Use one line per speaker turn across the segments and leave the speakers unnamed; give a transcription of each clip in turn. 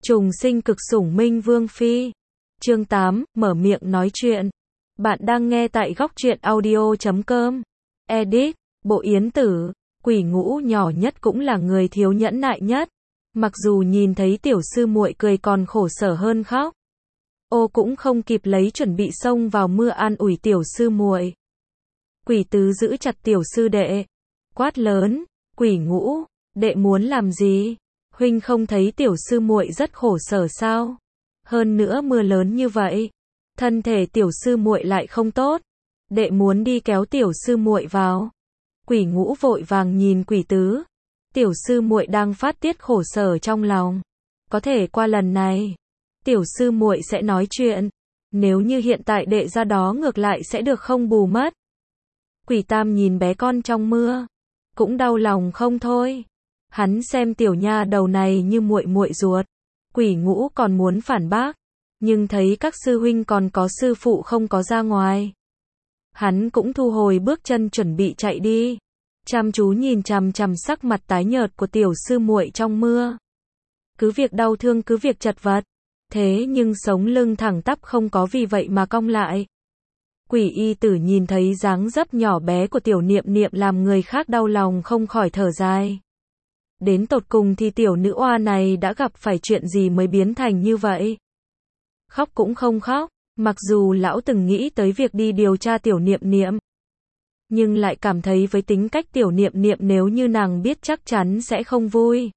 Trùng sinh cực sủng Minh Vương Phi. Chương 8, mở miệng nói chuyện. Bạn đang nghe tại góc truyện audio.com. Edit, Bộ Yến Tử, quỷ ngũ nhỏ nhất cũng là người thiếu nhẫn nại nhất. Mặc dù nhìn thấy tiểu sư muội cười còn khổ sở hơn khóc. Ô cũng không kịp lấy chuẩn bị xông vào mưa an ủi tiểu sư muội. Quỷ tứ giữ chặt tiểu sư đệ, quát lớn, quỷ ngũ, đệ muốn làm gì? Huynh không thấy tiểu sư muội rất khổ sở sao? Hơn nữa mưa lớn như vậy, thân thể tiểu sư muội lại không tốt, đệ muốn đi kéo tiểu sư muội vào. Quỷ ngũ vội vàng nhìn quỷ tứ, tiểu sư muội đang phát tiết khổ sở trong lòng, có thể qua lần này, tiểu sư muội sẽ nói chuyện, nếu như hiện tại đệ ra đó ngược lại sẽ được không bù mất. Quỷ tam nhìn bé con trong mưa, cũng đau lòng không thôi. Hắn xem tiểu nha đầu này như muội muội ruột. Quỷ ngũ còn muốn phản bác, nhưng thấy các sư huynh còn có sư phụ không có ra ngoài. Hắn cũng thu hồi bước chân chuẩn bị chạy đi, chăm chú nhìn chằm chằm sắc mặt tái nhợt của tiểu sư muội trong mưa. Cứ việc đau thương, cứ việc chật vật, thế nhưng sống lưng thẳng tắp không có vì vậy mà cong lại. Quỷ y tử nhìn thấy dáng dấp nhỏ bé của tiểu niệm niệm làm người khác đau lòng không khỏi thở dài. Đến tột cùng thì tiểu nữ oa này đã gặp phải chuyện gì mới biến thành như vậy? Khóc cũng không khóc, mặc dù lão từng nghĩ tới việc đi điều tra tiểu niệm niệm, nhưng lại cảm thấy với tính cách tiểu niệm niệm nếu như nàng biết chắc chắn sẽ không vui.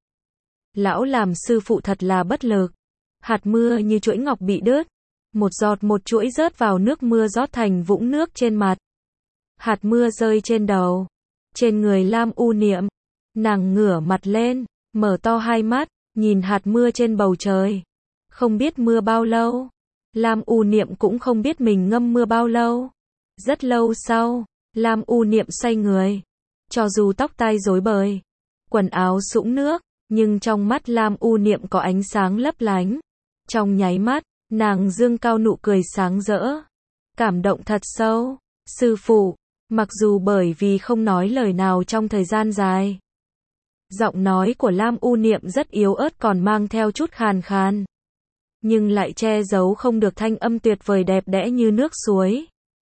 Lão làm sư phụ thật là bất lực. Hạt mưa như chuỗi ngọc bị đứt, một giọt một chuỗi rớt vào nước mưa rót thành vũng nước trên mặt. Hạt mưa rơi trên đầu, trên người Lam U Niệm. Nàng ngửa mặt lên, mở to hai mắt, nhìn hạt mưa trên bầu trời. Không biết mưa bao lâu. Lam U Niệm cũng không biết mình ngâm mưa bao lâu. Rất lâu sau, Lam U Niệm xoay người. Cho dù tóc tai rối bời, quần áo sũng nước, nhưng trong mắt Lam U Niệm có ánh sáng lấp lánh. Trong nháy mắt, nàng dương cao nụ cười sáng rỡ. Cảm động thật sâu. Sư phụ, mặc dù bởi vì không nói lời nào trong thời gian dài, giọng nói của Lam U Niệm rất yếu ớt còn mang theo chút khàn khàn, nhưng lại che giấu không được thanh âm tuyệt vời đẹp đẽ như nước suối,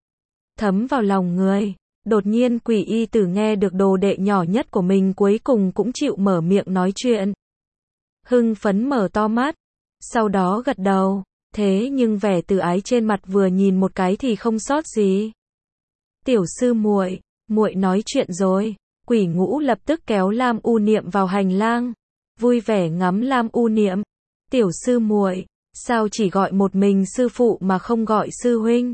thấm vào lòng người. Đột nhiên quỷ y tử nghe được đồ đệ nhỏ nhất của mình cuối cùng cũng chịu mở miệng nói chuyện. Hưng phấn mở to mắt, sau đó gật đầu, thế nhưng vẻ từ ái trên mặt vừa nhìn một cái thì không sót gì. Tiểu sư muội, muội nói chuyện rồi. Quỷ ngũ lập tức kéo Lam U Niệm vào hành lang, vui vẻ ngắm Lam U Niệm. Tiểu sư muội, sao chỉ gọi một mình sư phụ mà không gọi sư huynh?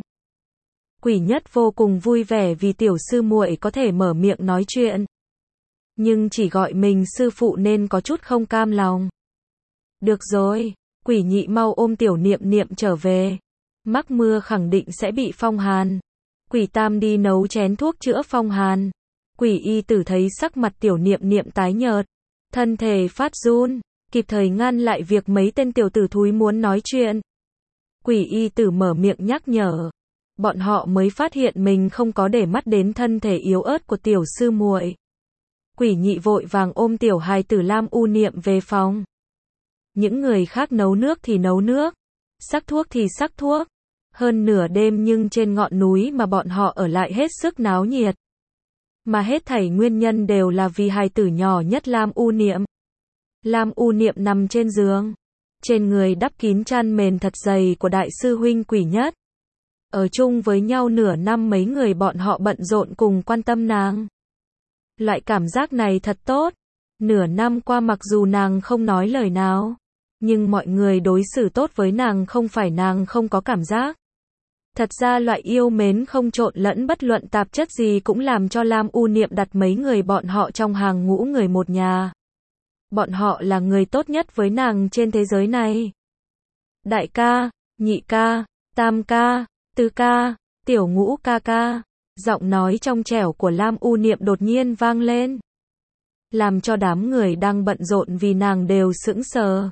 Quỷ nhất vô cùng vui vẻ vì tiểu sư muội có thể mở miệng nói chuyện, nhưng chỉ gọi mình sư phụ nên có chút không cam lòng. Được rồi, quỷ nhị mau ôm tiểu niệm niệm trở về. Mắc mưa khẳng định sẽ bị phong hàn. Quỷ tam đi nấu chén thuốc chữa phong hàn. Quỷ y tử thấy sắc mặt tiểu niệm niệm tái nhợt, thân thể phát run, kịp thời ngăn lại việc mấy tên tiểu tử thúi muốn nói chuyện. Quỷ y tử mở miệng nhắc nhở, bọn họ mới phát hiện mình không có để mắt đến thân thể yếu ớt của tiểu sư muội. Quỷ nhị vội vàng ôm tiểu hài tử Lam U Niệm về phòng. Những người khác nấu nước thì nấu nước, sắc thuốc thì sắc thuốc. Hơn nửa đêm nhưng trên ngọn núi mà bọn họ ở lại hết sức náo nhiệt. Mà hết thảy nguyên nhân đều là vì hài tử nhỏ nhất Lam U Niệm. Lam U Niệm nằm trên giường, trên người đắp kín chăn mền thật dày của đại sư huynh quỷ nhất. Ở chung với nhau nửa năm mấy người bọn họ bận rộn cùng quan tâm nàng. Loại cảm giác này thật tốt. Nửa năm qua mặc dù nàng không nói lời nào, nhưng mọi người đối xử tốt với nàng không phải nàng không có cảm giác. Thật ra loại yêu mến không trộn lẫn bất luận tạp chất gì cũng làm cho Lam U Niệm đặt mấy người bọn họ trong hàng ngũ người một nhà. Bọn họ là người tốt nhất với nàng trên thế giới này. Đại ca, nhị ca, tam ca, tứ ca, tiểu ngũ ca ca. Giọng nói trong trẻo của Lam U Niệm đột nhiên vang lên, làm cho đám người đang bận rộn vì nàng đều sững sờ.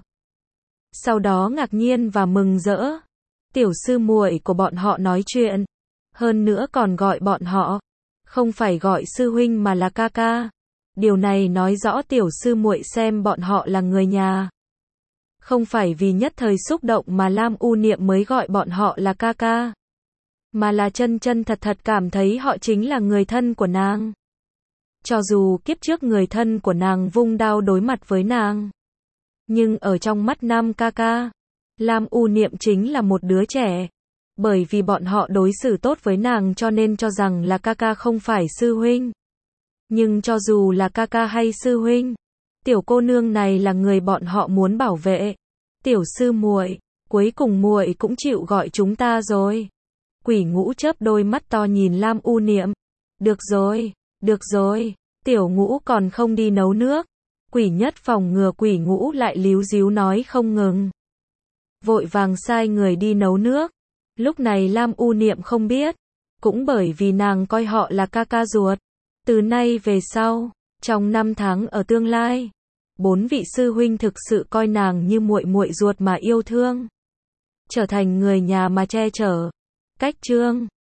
Sau đó ngạc nhiên và mừng rỡ. Tiểu sư muội của bọn họ nói chuyện, hơn nữa còn gọi bọn họ, không phải gọi sư huynh mà là ca ca. Điều này nói rõ tiểu sư muội xem bọn họ là người nhà. Không phải vì nhất thời xúc động mà Lam U Niệm mới gọi bọn họ là ca ca, mà là chân chân thật thật cảm thấy họ chính là người thân của nàng. Cho dù kiếp trước người thân của nàng vung đao đối mặt với nàng, nhưng ở trong mắt Nam ca ca, Lam U Niệm chính là một đứa trẻ. Bởi vì bọn họ đối xử tốt với nàng cho nên cho rằng là ca ca không phải sư huynh. Nhưng cho dù là ca ca hay sư huynh, tiểu cô nương này là người bọn họ muốn bảo vệ. Tiểu sư muội, cuối cùng muội cũng chịu gọi chúng ta rồi. Quỷ Ngũ chớp đôi mắt to nhìn Lam U Niệm. Được rồi, tiểu Ngũ còn không đi nấu nước. Quỷ Nhất phòng ngừa Quỷ Ngũ lại líu díu nói không ngừng. Vội vàng sai người đi nấu nước. Lúc này Lam U Niệm không biết, cũng bởi vì nàng coi họ là ca ca ruột. Từ nay về sau, trong 5 tháng ở tương lai, 4 vị sư huynh thực sự coi nàng như muội muội ruột mà yêu thương, trở thành người nhà mà che chở. Cách chương